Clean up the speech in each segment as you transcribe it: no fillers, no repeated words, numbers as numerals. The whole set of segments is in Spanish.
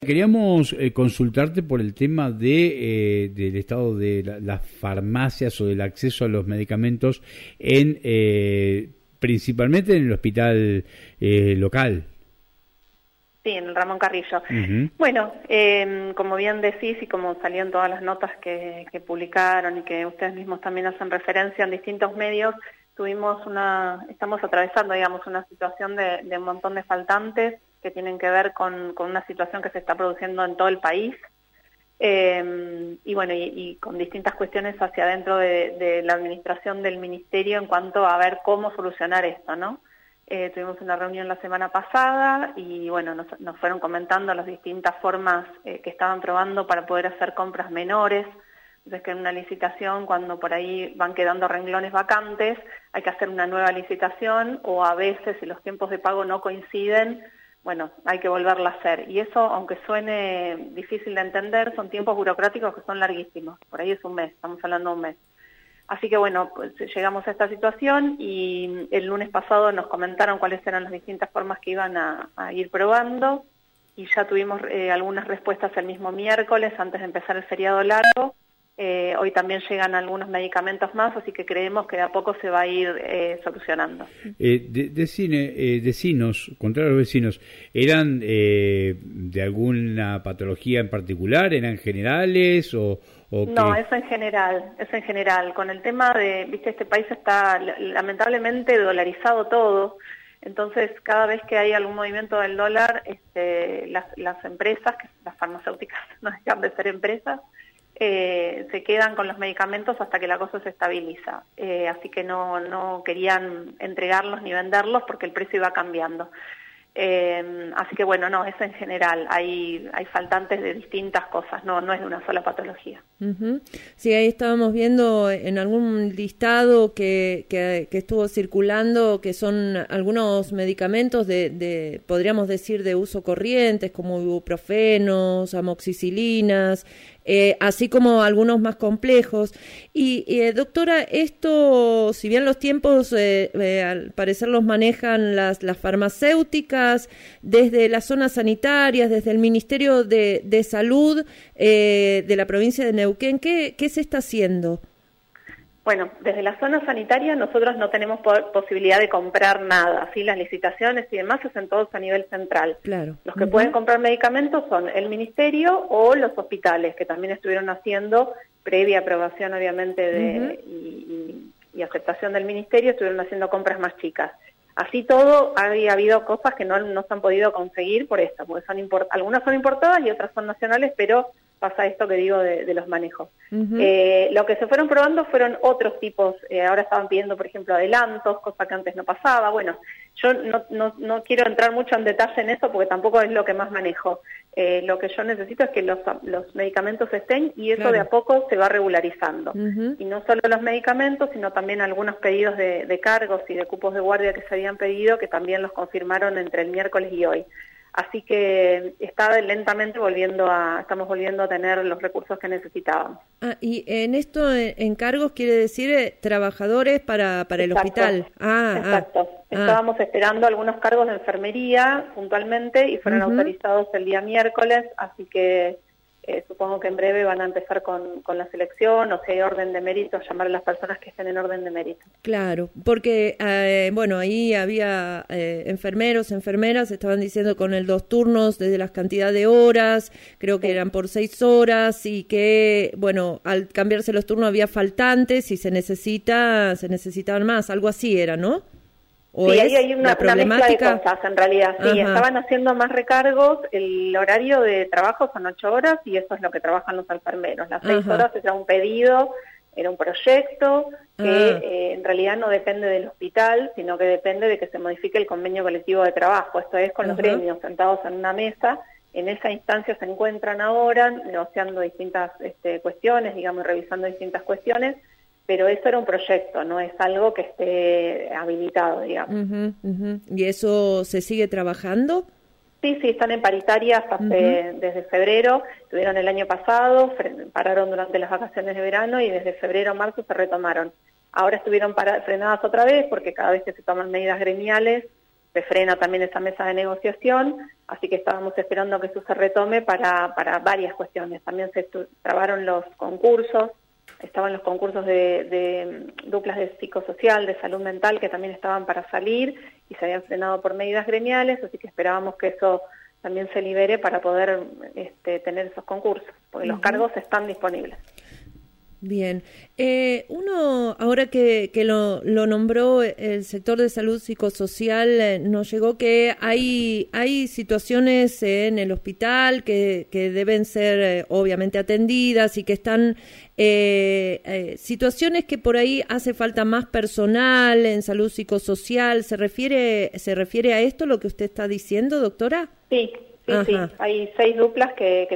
Queríamos consultarte por el tema del estado de las farmacias o del acceso a los medicamentos principalmente en el hospital local. Sí, en el Ramón Carrillo. Bueno, como bien decís y como salían todas las notas que publicaron y que ustedes mismos también hacen referencia en distintos medios, estamos atravesando, digamos, una situación de un montón de faltantes que tienen que ver con una situación que se está produciendo en todo el país. Y bueno, y con distintas cuestiones hacia adentro de la administración del ministerio en cuanto a ver cómo solucionar esto, ¿no? Tuvimos una reunión la semana pasada y bueno, nos fueron comentando las distintas formas que estaban probando para poder hacer compras menores. Entonces, que en una licitación, cuando por ahí van quedando renglones vacantes, hay que hacer una nueva licitación, o a veces si los tiempos de pago no coinciden, bueno, hay que volverla a hacer. Y eso, aunque suene difícil de entender, son tiempos burocráticos que son larguísimos. Por ahí es un mes, estamos hablando de un mes. Así que bueno, pues llegamos a esta situación y el lunes pasado nos comentaron cuáles eran las distintas formas que iban a ir probando, y ya tuvimos algunas respuestas el mismo miércoles antes de empezar el feriado largo. Hoy también llegan algunos medicamentos más, así que creemos que de a poco se va a ir solucionando. Vecinos, contrario a los vecinos, ¿eran de alguna patología en particular? ¿Eran generales o no, es en general. Con el tema de, viste, este país está lamentablemente dolarizado todo, entonces cada vez que hay algún movimiento del dólar, las empresas, las farmacéuticas no dejan de ser empresas, se quedan con los medicamentos hasta que la cosa se estabiliza. Así que no querían entregarlos ni venderlos porque el precio iba cambiando. Así que bueno, no, es en general, hay faltantes de distintas cosas, no es de una sola patología. Sí, ahí estábamos viendo en algún listado que estuvo circulando, que son algunos medicamentos podríamos decir, de uso corriente, como ibuprofenos, amoxicilinas, así como algunos más complejos. Y doctora, esto, si bien los tiempos al parecer los manejan las farmacéuticas, desde las zonas sanitarias, desde el Ministerio de Salud de la provincia de Neuquén, ¿qué se está haciendo? Bueno, desde la zona sanitaria nosotros no tenemos posibilidad de comprar nada, ¿sí? Las licitaciones y demás se hacen todos a nivel central. Claro. Los que pueden comprar medicamentos son el ministerio o los hospitales, que también estuvieron haciendo, previa aprobación obviamente y aceptación del ministerio, estuvieron haciendo compras más chicas. Así todo, ha habido cosas que no se han podido conseguir por esto, porque algunas son importadas y otras son nacionales, pero pasa esto que digo de los manejos. Lo que se fueron probando fueron otros tipos, ahora estaban pidiendo, por ejemplo, adelantos, cosa que antes no pasaba. Bueno, yo no quiero entrar mucho en detalle en eso porque tampoco es lo que más manejo. Lo que yo necesito es que los medicamentos estén, y eso de a poco se va regularizando. Y no solo los medicamentos, sino también algunos pedidos de cargos y de cupos de guardia que se habían pedido, que también los confirmaron entre el miércoles y hoy. Así que lentamente estamos volviendo a tener los recursos que necesitábamos. Y en esto, encargos, quiere decir trabajadores para el hospital. Exacto. Estábamos esperando algunos cargos de enfermería puntualmente y fueron autorizados el día miércoles, así que supongo que en breve van a empezar con la selección, o si hay orden de mérito, llamar a las personas que estén en orden de mérito. Claro, porque ahí había enfermeros, enfermeras, estaban diciendo con el 2 turnos desde las cantidad de horas, creo que eran por 6 horas, y que, bueno, al cambiarse los turnos había faltantes y se necesitaban más, algo así era, ¿no? Sí, ahí hay una mezcla de cosas, en realidad. Sí, estaban haciendo más recargos, el horario de trabajo son 8 horas y eso es lo que trabajan los enfermeros. Las 6 horas era un pedido, era un proyecto que en realidad no depende del hospital, sino que depende de que se modifique el convenio colectivo de trabajo. Esto es con los gremios sentados en una mesa. En esa instancia se encuentran ahora negociando distintas cuestiones, digamos, revisando distintas cuestiones, pero eso era un proyecto, no es algo que esté habilitado, digamos. ¿Y eso se sigue trabajando? Sí, están en paritarias desde febrero, estuvieron el año pasado, pararon durante las vacaciones de verano y desde febrero a marzo se retomaron. Ahora estuvieron frenadas otra vez porque cada vez que se toman medidas gremiales se frena también esa mesa de negociación, así que estábamos esperando que eso se retome para varias cuestiones. También se trabaron los concursos, estaban los concursos de duplas de psicosocial, de salud mental, que también estaban para salir y se habían frenado por medidas gremiales, así que esperábamos que eso también se libere para poder tener esos concursos, porque los cargos están disponibles. Bien. Uno, ahora que lo nombró el sector de salud psicosocial, nos llegó que hay situaciones en el hospital que deben ser obviamente atendidas y que están situaciones que por ahí hace falta más personal en salud psicosocial. ¿Se refiere a esto lo que usted está diciendo, doctora? Sí. Sí, hay 3 duplas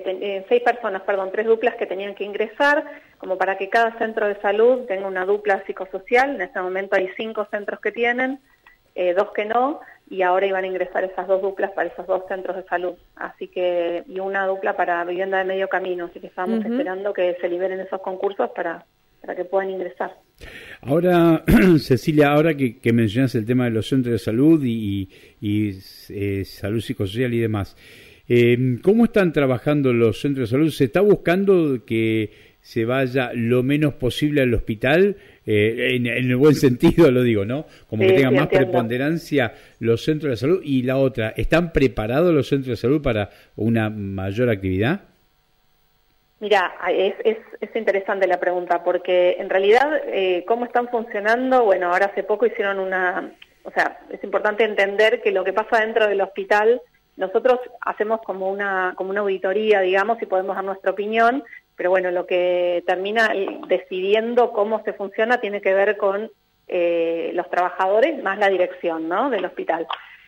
que tenían que ingresar, como para que cada centro de salud tenga una dupla psicosocial. En este momento hay 5 centros que tienen, 2 que no, y ahora iban a ingresar esas 2 duplas para esos 2 centros de salud. Así que, y una dupla para vivienda de medio camino, así que estábamos esperando que se liberen esos concursos para que puedan ingresar. Ahora, Cecilia, ahora que mencionas el tema de los centros de salud y salud psicosocial y demás, ¿cómo están trabajando los centros de salud? ¿Se está buscando que se vaya lo menos posible al hospital? En el buen sentido lo digo, ¿no? Como que tengan más preponderancia los centros de salud. Y la otra, ¿están preparados los centros de salud para una mayor actividad? Mira, es interesante la pregunta, porque en realidad, ¿cómo están funcionando? Bueno, ahora hace poco hicieron es importante entender que lo que pasa dentro del hospital, nosotros hacemos como una auditoría, digamos, y podemos dar nuestra opinión, pero bueno, lo que termina decidiendo cómo se funciona tiene que ver con los trabajadores más la dirección, ¿no?, del hospital.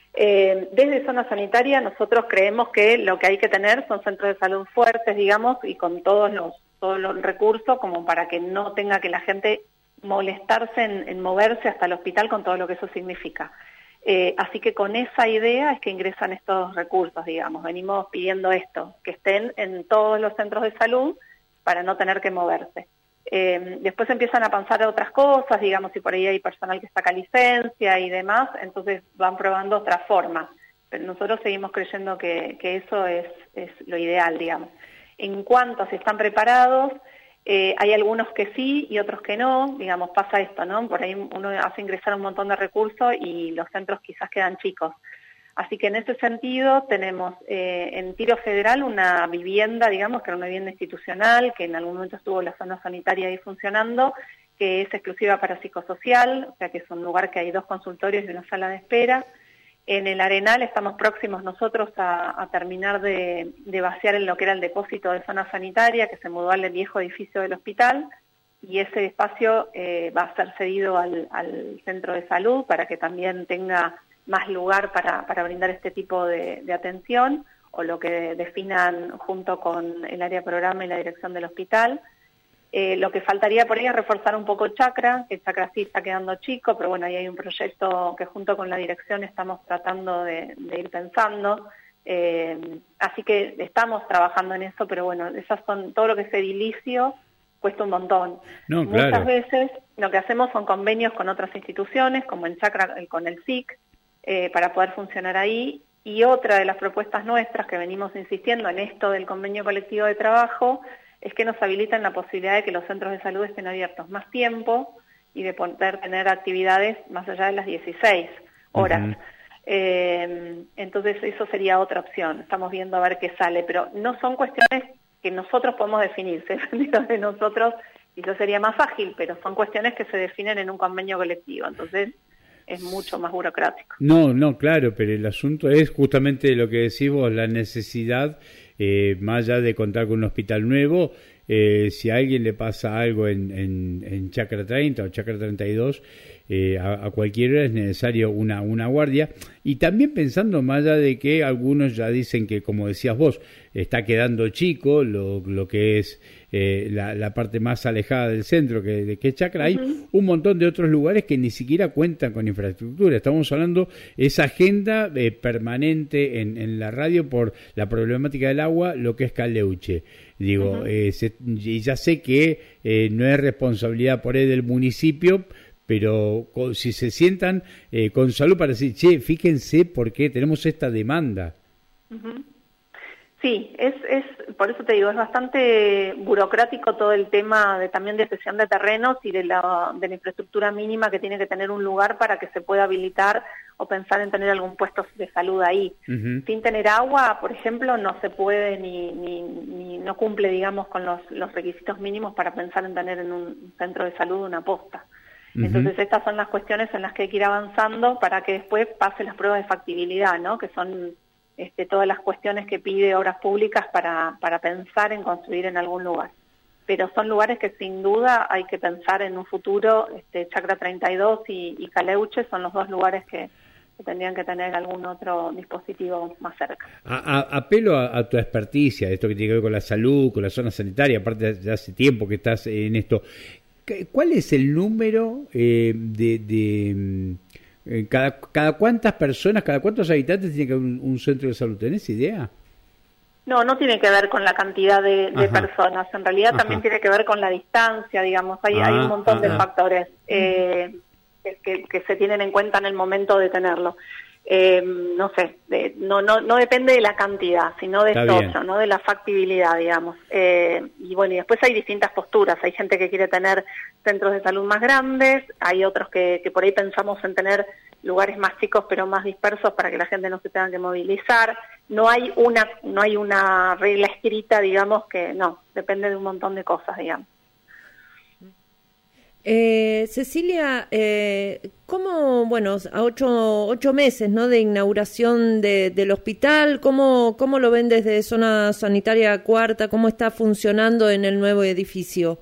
Desde zona sanitaria nosotros creemos que lo que hay que tener son centros de salud fuertes, digamos, y con todos los recursos como para que no tenga que la gente molestarse en moverse hasta el hospital con todo lo que eso significa. Así que con esa idea es que ingresan estos recursos, digamos. Venimos pidiendo esto, que estén en todos los centros de salud para no tener que moverse. Después empiezan a pensar otras cosas, digamos, si por ahí hay personal que saca licencia y demás, entonces van probando otras formas. Pero nosotros seguimos creyendo que eso es lo ideal, digamos. En cuanto a si están preparados, hay algunos que sí y otros que no, digamos, pasa esto, ¿no? Por ahí uno hace ingresar un montón de recursos y los centros quizás quedan chicos. Así que en ese sentido tenemos en Tiro Federal una vivienda, digamos, que era una vivienda institucional, que en algún momento estuvo la zona sanitaria ahí funcionando, que es exclusiva para psicosocial, o sea que es un lugar que hay 2 consultorios y una sala de espera. En el Arenal estamos próximos nosotros a terminar de vaciar en lo que era el depósito de zona sanitaria, que se mudó al viejo edificio del hospital, y ese espacio va a ser cedido al centro de salud para que también tenga más lugar para brindar este tipo de atención, o lo que definan junto con el área programa y la dirección del hospital. Lo que faltaría por ahí es reforzar un poco Chacra, que Chacra sí está quedando chico, pero bueno, ahí hay un proyecto que junto con la dirección estamos tratando de ir pensando, así que estamos trabajando en eso, pero bueno, esas son todo lo que es edilicio, cuesta un montón. No, Muchas claro. veces lo que hacemos son convenios con otras instituciones, como en Chacra con el SIC, para poder funcionar ahí, y otra de las propuestas nuestras que venimos insistiendo en esto del convenio colectivo de trabajo es que nos habilitan la posibilidad de que los centros de salud estén abiertos más tiempo y de poder tener actividades más allá de las 16 horas. Entonces eso sería otra opción, estamos viendo a ver qué sale, pero no son cuestiones que nosotros podemos definir, se definen de nosotros y eso sería más ágil, pero son cuestiones que se definen en un convenio colectivo, entonces es mucho más burocrático. No, claro, pero el asunto es justamente lo que decís vos, la necesidad, más allá de contar con un hospital nuevo, si a alguien le pasa algo en Chacra 30 o Chacra 32, a cualquier hora es necesario una guardia, y también pensando más allá de que algunos ya dicen que, como decías vos, está quedando chico lo que es la parte más alejada del centro que Chacra. Hay un montón de otros lugares que ni siquiera cuentan con infraestructura. Estamos hablando esa agenda permanente en la radio por la problemática del agua, lo que es Caleuche. Digo, y ya sé que no es responsabilidad por ahí del municipio, pero si se sientan con salud para decir, che, fíjense por qué tenemos esta demanda. Sí, por eso te digo, es bastante burocrático todo el tema también de cesión de terrenos y de la infraestructura mínima que tiene que tener un lugar para que se pueda habilitar o pensar en tener algún puesto de salud ahí. Sin tener agua, por ejemplo, no se puede ni no cumple, digamos, con los requisitos mínimos para pensar en tener en un centro de salud una posta. Entonces estas son las cuestiones en las que hay que ir avanzando para que después pase las pruebas de factibilidad, ¿no? Que son todas las cuestiones que pide Obras Públicas para pensar en construir en algún lugar. Pero son lugares que sin duda hay que pensar en un futuro. Chacra 32 y Caleuche son los dos lugares que tendrían que tener algún otro dispositivo más cerca. Apelo a tu experticia, esto que tiene que ver con la salud, con la zona sanitaria, aparte de hace tiempo que estás en esto. ¿Cuál es el número cada cuántas personas, cada cuántos habitantes tiene que haber un centro de salud? ¿Tenés idea? No tiene que ver con la cantidad de personas. En realidad también tiene que ver con la distancia, digamos. Hay un montón de factores que se tienen en cuenta en el momento de tenerlo. No sé, no depende de la cantidad, sino de esto otro, ¿no? De la factibilidad, digamos. Y bueno, y después hay distintas posturas. Hay gente que quiere tener centros de salud más grandes, hay otros que por ahí pensamos en tener lugares más chicos pero más dispersos para que la gente no se tenga que movilizar. No hay una regla escrita, digamos, que no, depende de un montón de cosas, digamos. Cecilia, ¿cómo, bueno, a 8 meses, ¿no?, de inauguración del hospital, ¿cómo lo ven desde Zona Sanitaria Cuarta? ¿Cómo está funcionando en el nuevo edificio?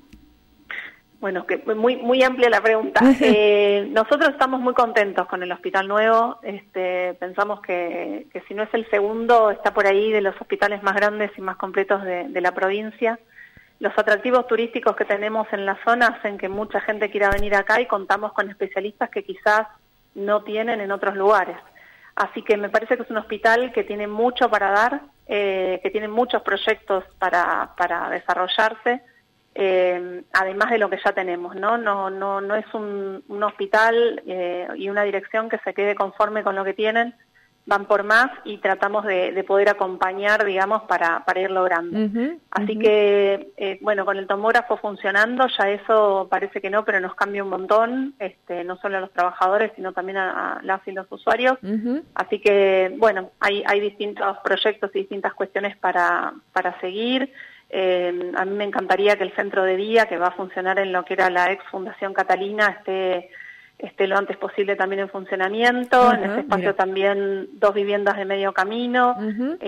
Bueno, que muy amplia la pregunta. Nosotros estamos muy contentos con el hospital nuevo. Pensamos que si no es el segundo, está por ahí de los hospitales más grandes y más completos de la provincia. Los atractivos turísticos que tenemos en la zona hacen que mucha gente quiera venir acá y contamos con especialistas que quizás no tienen en otros lugares. Así que me parece que es un hospital que tiene mucho para dar, que tiene muchos proyectos para desarrollarse, además de lo que ya tenemos, ¿no? No es un hospital y una dirección que se quede conforme con lo que tienen. Van por más y tratamos de poder acompañar, digamos, para ir logrando. Así que, bueno, con el tomógrafo funcionando, ya eso parece que no, pero nos cambia un montón, no solo a los trabajadores, sino también a las y los usuarios. Así que, bueno, hay distintos proyectos y distintas cuestiones para seguir. A mí me encantaría que el centro de día, que va a funcionar en lo que era la ex Fundación Catalina, esté lo antes posible también en funcionamiento. En ese espacio también 2 viviendas de medio camino,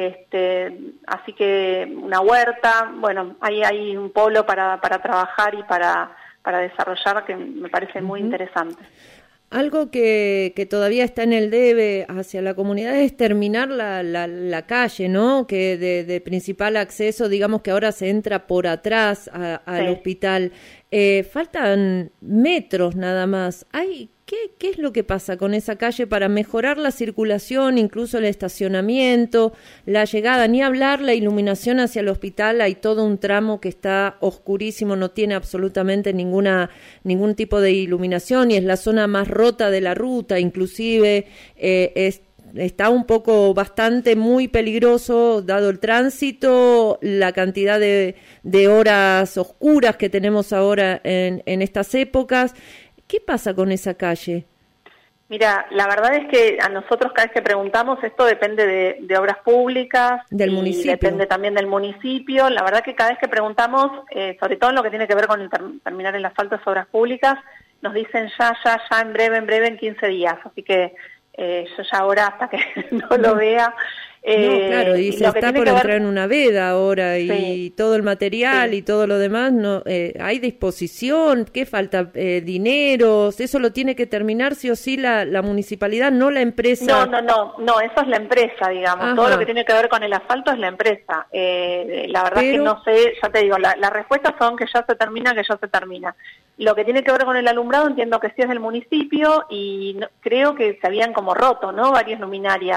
así que una huerta. Bueno, hay un polo para trabajar y para desarrollar que me parece muy interesante. Algo que todavía está en el debe hacia la comunidad es terminar la calle, ¿no? Que de principal acceso, digamos que ahora se entra por atrás al hospital. Faltan metros nada más. ¿Qué es lo que pasa con esa calle para mejorar la circulación, incluso el estacionamiento, la llegada? Ni hablar la iluminación hacia el hospital. Hay todo un tramo que está oscurísimo, no tiene absolutamente ningún tipo de iluminación y es la zona más rota de la ruta, inclusive está un poco muy peligroso dado el tránsito, la cantidad de horas oscuras que tenemos ahora en estas épocas. ¿Qué pasa con esa calle? Mira, la verdad es que a nosotros cada vez que preguntamos, esto depende de Obras Públicas, del municipio. Depende también del municipio. La verdad que cada vez que preguntamos, sobre todo en lo que tiene que ver con terminar el asfalto de Obras Públicas, nos dicen ya, en breve, en 15 días. Así que yo ya ahora, hasta que no lo vea... no, claro, y se está por entrar en una veda ahora y todo el material y todo lo demás, no hay disposición. ¿Qué falta? Dineros, eso lo tiene que terminar sí o sí la municipalidad, no la empresa. No, eso es la empresa, digamos. Todo lo que tiene que ver con el asfalto es la empresa. La verdad es que no sé, ya te digo, las respuestas son que ya se termina. Lo que tiene que ver con el alumbrado entiendo que sí es del municipio y creo que se habían como roto, ¿no? Varias luminarias.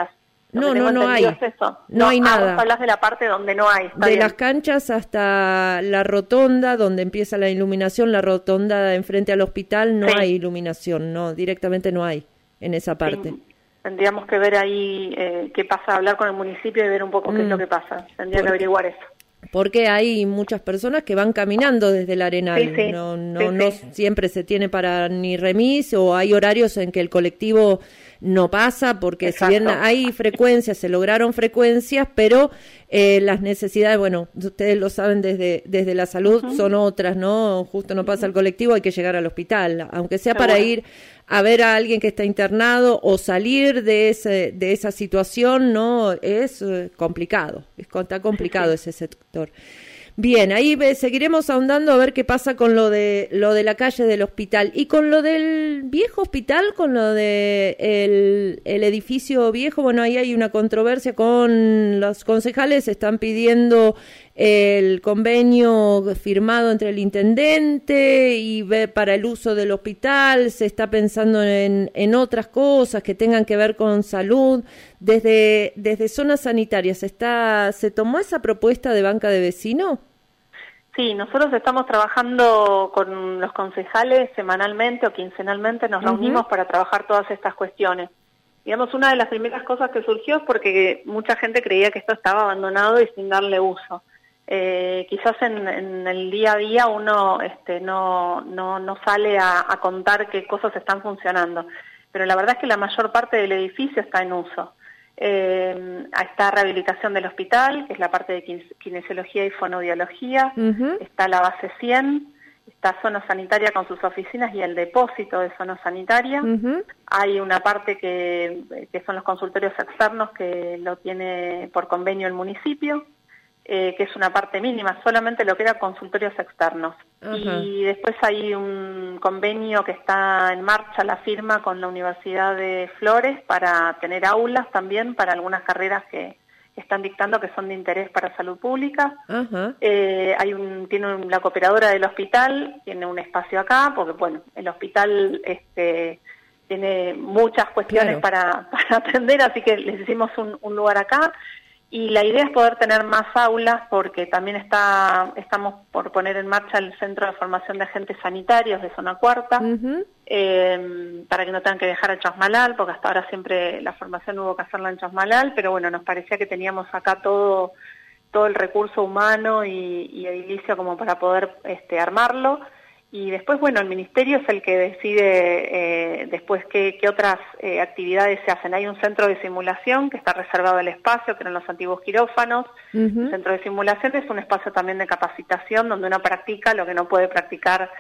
No hay. No hay nada. Vos hablas de la parte donde no hay. De las canchas hasta la rotonda, donde empieza la iluminación, la rotonda enfrente al hospital, no hay iluminación, no, directamente no hay en esa parte. Sí. Tendríamos que ver ahí qué pasa, hablar con el municipio y ver un poco qué es lo que pasa. Tendría que averiguar eso. Porque hay muchas personas que van caminando desde el Arenal, no siempre se tiene para ni remis, o hay horarios en que el colectivo no pasa, porque Exacto. Si bien hay frecuencias, se lograron frecuencias, pero las necesidades, bueno, ustedes lo saben desde la salud, son otras, ¿no? Justo no pasa el colectivo, hay que llegar al hospital, aunque sea para ir a ver a alguien que está internado o salir de esa situación, ¿no? Es complicado, está complicado ese sector. Bien, ahí seguiremos ahondando a ver qué pasa con lo de la calle del hospital. Y con lo del viejo hospital, con lo de el edificio viejo, bueno, ahí hay una controversia con los concejales, están pidiendo el convenio firmado entre el intendente y para el uso del hospital, se está pensando en otras cosas que tengan que ver con salud. Desde zonas sanitarias, ¿se tomó esa propuesta de banca de vecinos? Sí, nosotros estamos trabajando con los concejales semanalmente o quincenalmente, nos reunimos para trabajar todas estas cuestiones. Digamos, una de las primeras cosas que surgió es porque mucha gente creía que esto estaba abandonado y sin darle uso. Quizás en el día a día uno no sale a contar qué cosas están funcionando, pero la verdad es que la mayor parte del edificio está en uso. Está rehabilitación del hospital, que es la parte de kinesiología y fonoaudiología, está la base 100, está zona sanitaria con sus oficinas y el depósito de zona sanitaria. Hay una parte que son los consultorios externos, que lo tiene por convenio el municipio, que es una parte mínima, solamente lo que era consultorios externos. Y después hay un convenio que está en marcha, la firma con la Universidad de Flores, para tener aulas también para algunas carreras que están dictando que son de interés para salud pública. La cooperadora del hospital tiene un espacio acá, porque bueno, el hospital tiene muchas cuestiones para atender, así que les hicimos un lugar acá. Y la idea es poder tener más aulas, porque también estamos por poner en marcha el Centro de Formación de Agentes Sanitarios de Zona Cuarta, para que no tengan que viajar a Chasmalal, porque hasta ahora siempre la formación hubo que hacerla en Chasmalal, pero bueno, nos parecía que teníamos acá todo el recurso humano y edilicio como para poder armarlo. Y después, bueno, el ministerio es el que decide después qué otras actividades se hacen. Hay un centro de simulación que está reservado el espacio, que eran los antiguos quirófanos. El centro de simulación es un espacio también de capacitación donde uno practica lo que no puede practicar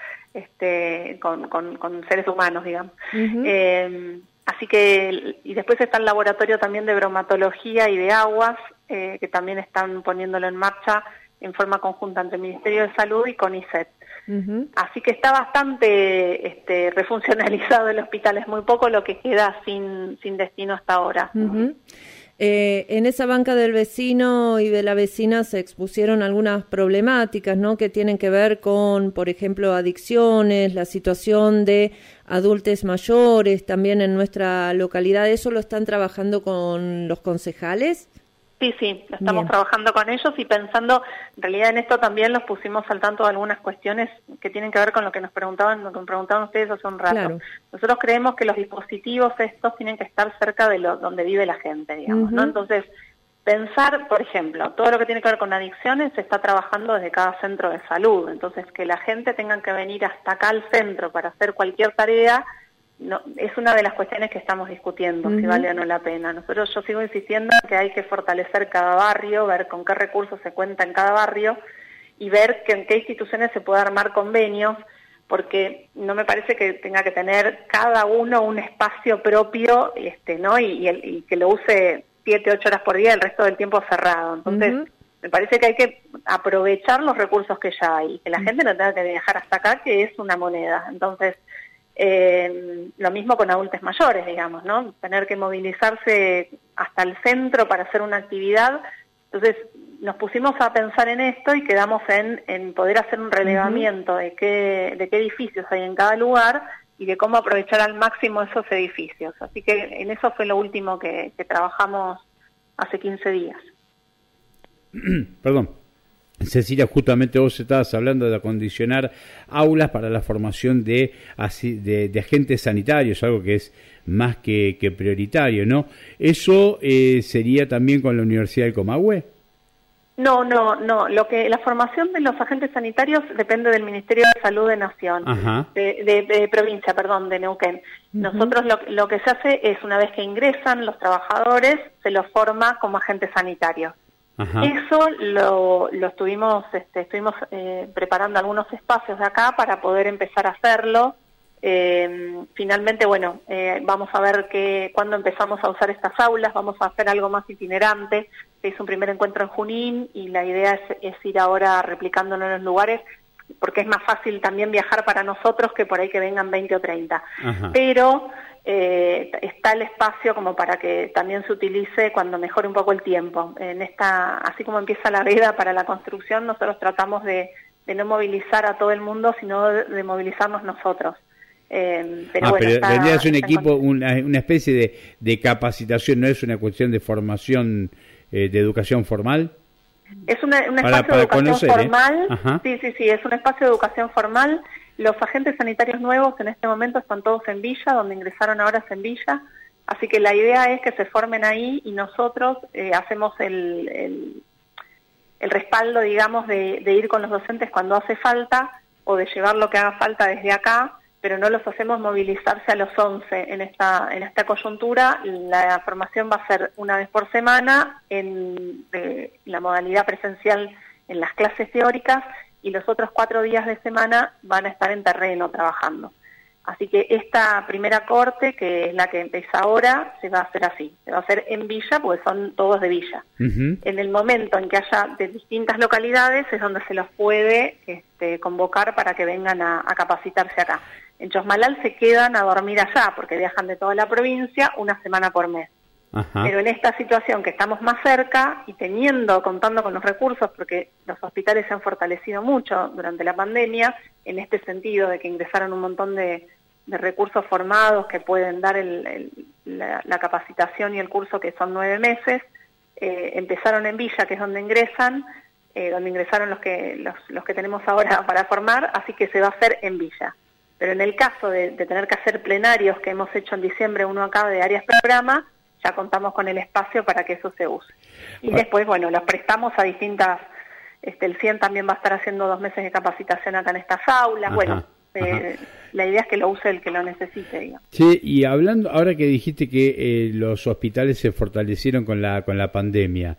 con seres humanos, digamos. Así que, y después está el laboratorio también de bromatología y de aguas, que también están poniéndolo en marcha en forma conjunta entre el Ministerio de Salud y CONICET. Así que está bastante refuncionalizado el hospital, es muy poco lo que queda sin destino hasta ahora. En esa banca del vecino y de la vecina se expusieron algunas problemáticas, ¿no?, que tienen que ver con, por ejemplo, adicciones, la situación de adultos mayores también en nuestra localidad. ¿Eso lo están trabajando con los concejales? Sí, estamos trabajando con ellos y pensando, en realidad en esto también los pusimos al tanto de algunas cuestiones que tienen que ver con lo que nos preguntaban ustedes hace un rato. Nosotros creemos que los dispositivos estos tienen que estar cerca de donde vive la gente, digamos, ¿no? Entonces, pensar, por ejemplo, todo lo que tiene que ver con adicciones se está trabajando desde cada centro de salud, entonces que la gente tenga que venir hasta acá al centro para hacer cualquier tarea, no, es una de las cuestiones que estamos discutiendo, si vale o no la pena. Yo sigo insistiendo en que hay que fortalecer cada barrio, ver con qué recursos se cuenta en cada barrio y ver en qué instituciones se puede armar convenios, porque no me parece que tenga que tener cada uno un espacio propio, ¿no? Y que lo use 7, 8 horas por día, el resto del tiempo cerrado. Entonces, me parece que hay que aprovechar los recursos que ya hay, que la gente no tenga que viajar hasta acá, que es una moneda. Entonces, lo mismo con adultos mayores, digamos, ¿no? Tener que movilizarse hasta el centro para hacer una actividad. Entonces, nos pusimos a pensar en esto y quedamos en poder hacer un relevamiento de qué edificios hay en cada lugar y de cómo aprovechar al máximo esos edificios. Así que en eso fue lo último que trabajamos hace 15 días. Perdón. Cecilia, justamente vos estabas hablando de acondicionar aulas para la formación de agentes sanitarios, algo que es más que prioritario, ¿no? ¿Eso sería también con la Universidad del Comahue? No. La formación de los agentes sanitarios depende del Ministerio de Salud de Nación, de provincia, de Neuquén. Nosotros lo que se hace es, una vez que ingresan los trabajadores, se los forma como agentes sanitarios. Eso lo estuvimos preparando algunos espacios de acá para poder empezar a hacerlo. Finalmente, vamos a ver cuándo empezamos a usar estas aulas, vamos a hacer algo más itinerante. Se hizo un primer encuentro en Junín y la idea es ir ahora replicándolo en los lugares, porque es más fácil también viajar para nosotros que por ahí que vengan 20 o 30. Pero está el espacio como para que también se utilice cuando mejore un poco el tiempo. Así como empieza la veda para la construcción, nosotros tratamos de no movilizar a todo el mundo, sino de movilizarnos nosotros. Pero vendría a ser un equipo, una especie de capacitación, no es una cuestión de formación, de educación formal. Es un espacio de educación formal, sí, es un espacio de educación formal. Los agentes sanitarios nuevos en este momento están todos en Villa, donde ingresaron ahora es en Villa, así que la idea es que se formen ahí y nosotros hacemos el respaldo, digamos, de ir con los docentes cuando hace falta, o de llevar lo que haga falta desde acá, pero no los hacemos movilizarse a los 11 en esta coyuntura. La formación va a ser una vez por semana en la modalidad presencial en las clases teóricas, y los otros 4 días de semana van a estar en terreno trabajando. Así que esta primera corte, que es la que empieza ahora, se va a hacer así. Se va a hacer en Villa, porque son todos de Villa. En el momento en que haya de distintas localidades es donde se los puede convocar para que vengan a capacitarse acá. En Chosmalal se quedan a dormir allá, porque viajan de toda la provincia una semana por mes. Pero en esta situación que estamos más cerca y contando con los recursos, porque los hospitales se han fortalecido mucho durante la pandemia, en este sentido de que ingresaron un montón de recursos formados que pueden dar la capacitación y el curso, que son 9 meses, empezaron en Villa, que es donde ingresaron los que tenemos ahora para formar, así que se va a hacer en Villa. Pero en el caso de tener que hacer plenarios, que hemos hecho en diciembre uno acá de áreas programa, ya contamos con el espacio para que eso se use. Y después, los prestamos a distintas, el CIEN también va a estar haciendo 2 meses de capacitación acá en estas aulas. La idea es que lo use el que lo necesite, digamos. Sí, y hablando, ahora que dijiste que los hospitales se fortalecieron con la pandemia,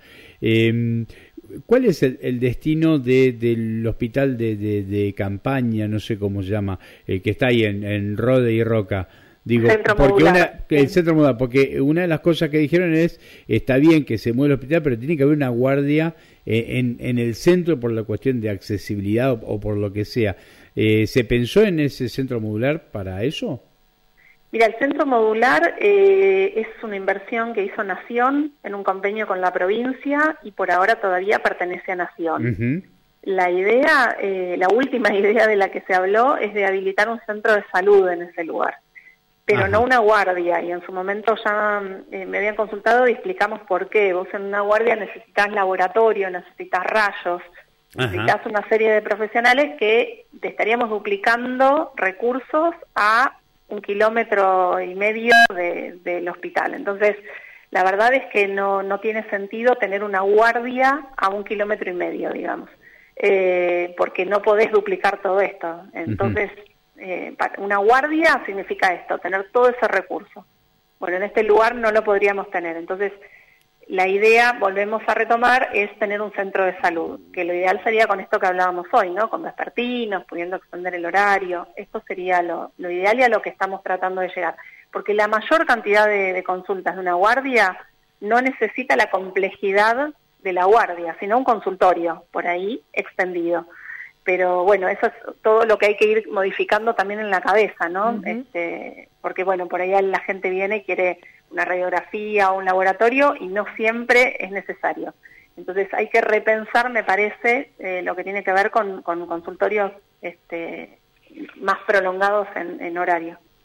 ¿cuál es el destino del hospital de campaña, no sé cómo se llama, que está ahí en Rode y Roca? Digo, el centro modular, porque una de las cosas que dijeron es, está bien que se mueva el hospital, pero tiene que haber una guardia en el centro por la cuestión de accesibilidad o por lo que sea. ¿Se pensó en ese centro modular para eso? Mira, el centro modular es una inversión que hizo Nación en un convenio con la provincia y por ahora todavía pertenece a Nación. La idea, la última idea de la que se habló es de habilitar un centro de salud en ese lugar, pero no una guardia, y en su momento ya me habían consultado y explicamos por qué. Vos en una guardia necesitas laboratorio, necesitas rayos, necesitas una serie de profesionales que te estaríamos duplicando recursos a 1,5 kilómetros del hospital. Entonces, la verdad es que no tiene sentido tener una guardia a 1,5 kilómetros, digamos, porque no podés duplicar todo esto. Entonces, una guardia significa esto, tener todo ese recurso. Bueno, en este lugar no lo podríamos tener. Entonces, la idea, volvemos a retomar, es tener un centro de salud, que lo ideal sería con esto que hablábamos hoy, ¿no? Con vespertinos, pudiendo extender el horario. Esto sería lo ideal y a lo que estamos tratando de llegar. Porque la mayor cantidad de consultas de una guardia no necesita la complejidad de la guardia, sino un consultorio por ahí extendido. Pero bueno, eso es todo lo que hay que ir modificando también en la cabeza, ¿no? Porque bueno, por ahí la gente viene y quiere una radiografía o un laboratorio y no siempre es necesario. Entonces hay que repensar, me parece, lo que tiene que ver con consultorios más prolongados en horario.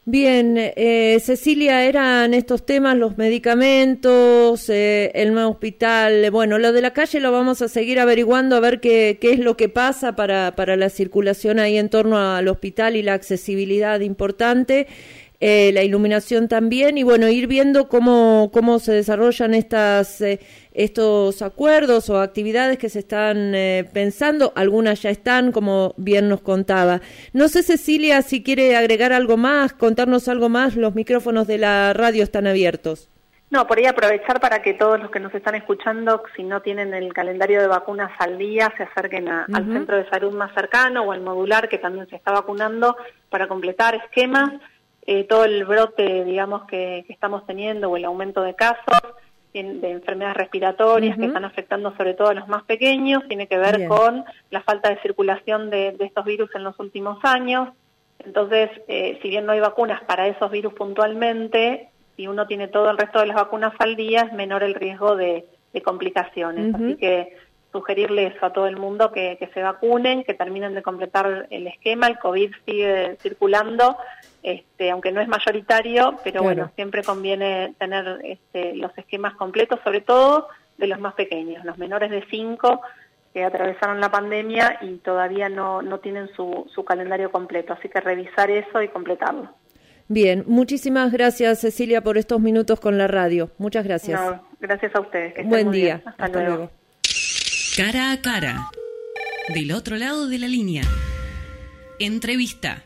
Bien, Cecilia, eran estos temas, los medicamentos, el nuevo hospital. Bueno, lo de la calle lo vamos a seguir averiguando a ver qué es lo que pasa para la circulación ahí en torno al hospital y la accesibilidad importante, la iluminación también, y bueno, ir viendo cómo se desarrollan estos acuerdos o actividades que se están pensando. Algunas ya están, como bien nos contaba. No sé, Cecilia, si quiere agregar algo más, contarnos algo más. Los micrófonos de la radio están abiertos. No, por ahí aprovechar para que todos los que nos están escuchando, si no tienen el calendario de vacunas al día, se acerquen al centro de salud más cercano o al modular, que también se está vacunando, para completar esquemas. Todo el brote, digamos, que estamos teniendo, o el aumento de casos de enfermedades respiratorias que están afectando sobre todo a los más pequeños, tiene que ver con la falta de circulación de estos virus en los últimos años. Entonces, si bien no hay vacunas para esos virus puntualmente, si uno tiene todo el resto de las vacunas al día, es menor el riesgo de complicaciones. Así que sugerirle eso a todo el mundo, que se vacunen, que terminen de completar el esquema. El COVID sigue circulando, aunque no es mayoritario, pero bueno, siempre conviene tener los esquemas completos, sobre todo de los más pequeños, los menores de 5 que atravesaron la pandemia y todavía no tienen su calendario completo, así que revisar eso y completarlo. Bien, muchísimas gracias, Cecilia, por estos minutos con la radio. Muchas gracias. No, gracias a ustedes. Que buen día. Bien. Hasta luego. Cara a cara. Del otro lado de la línea. Entrevista.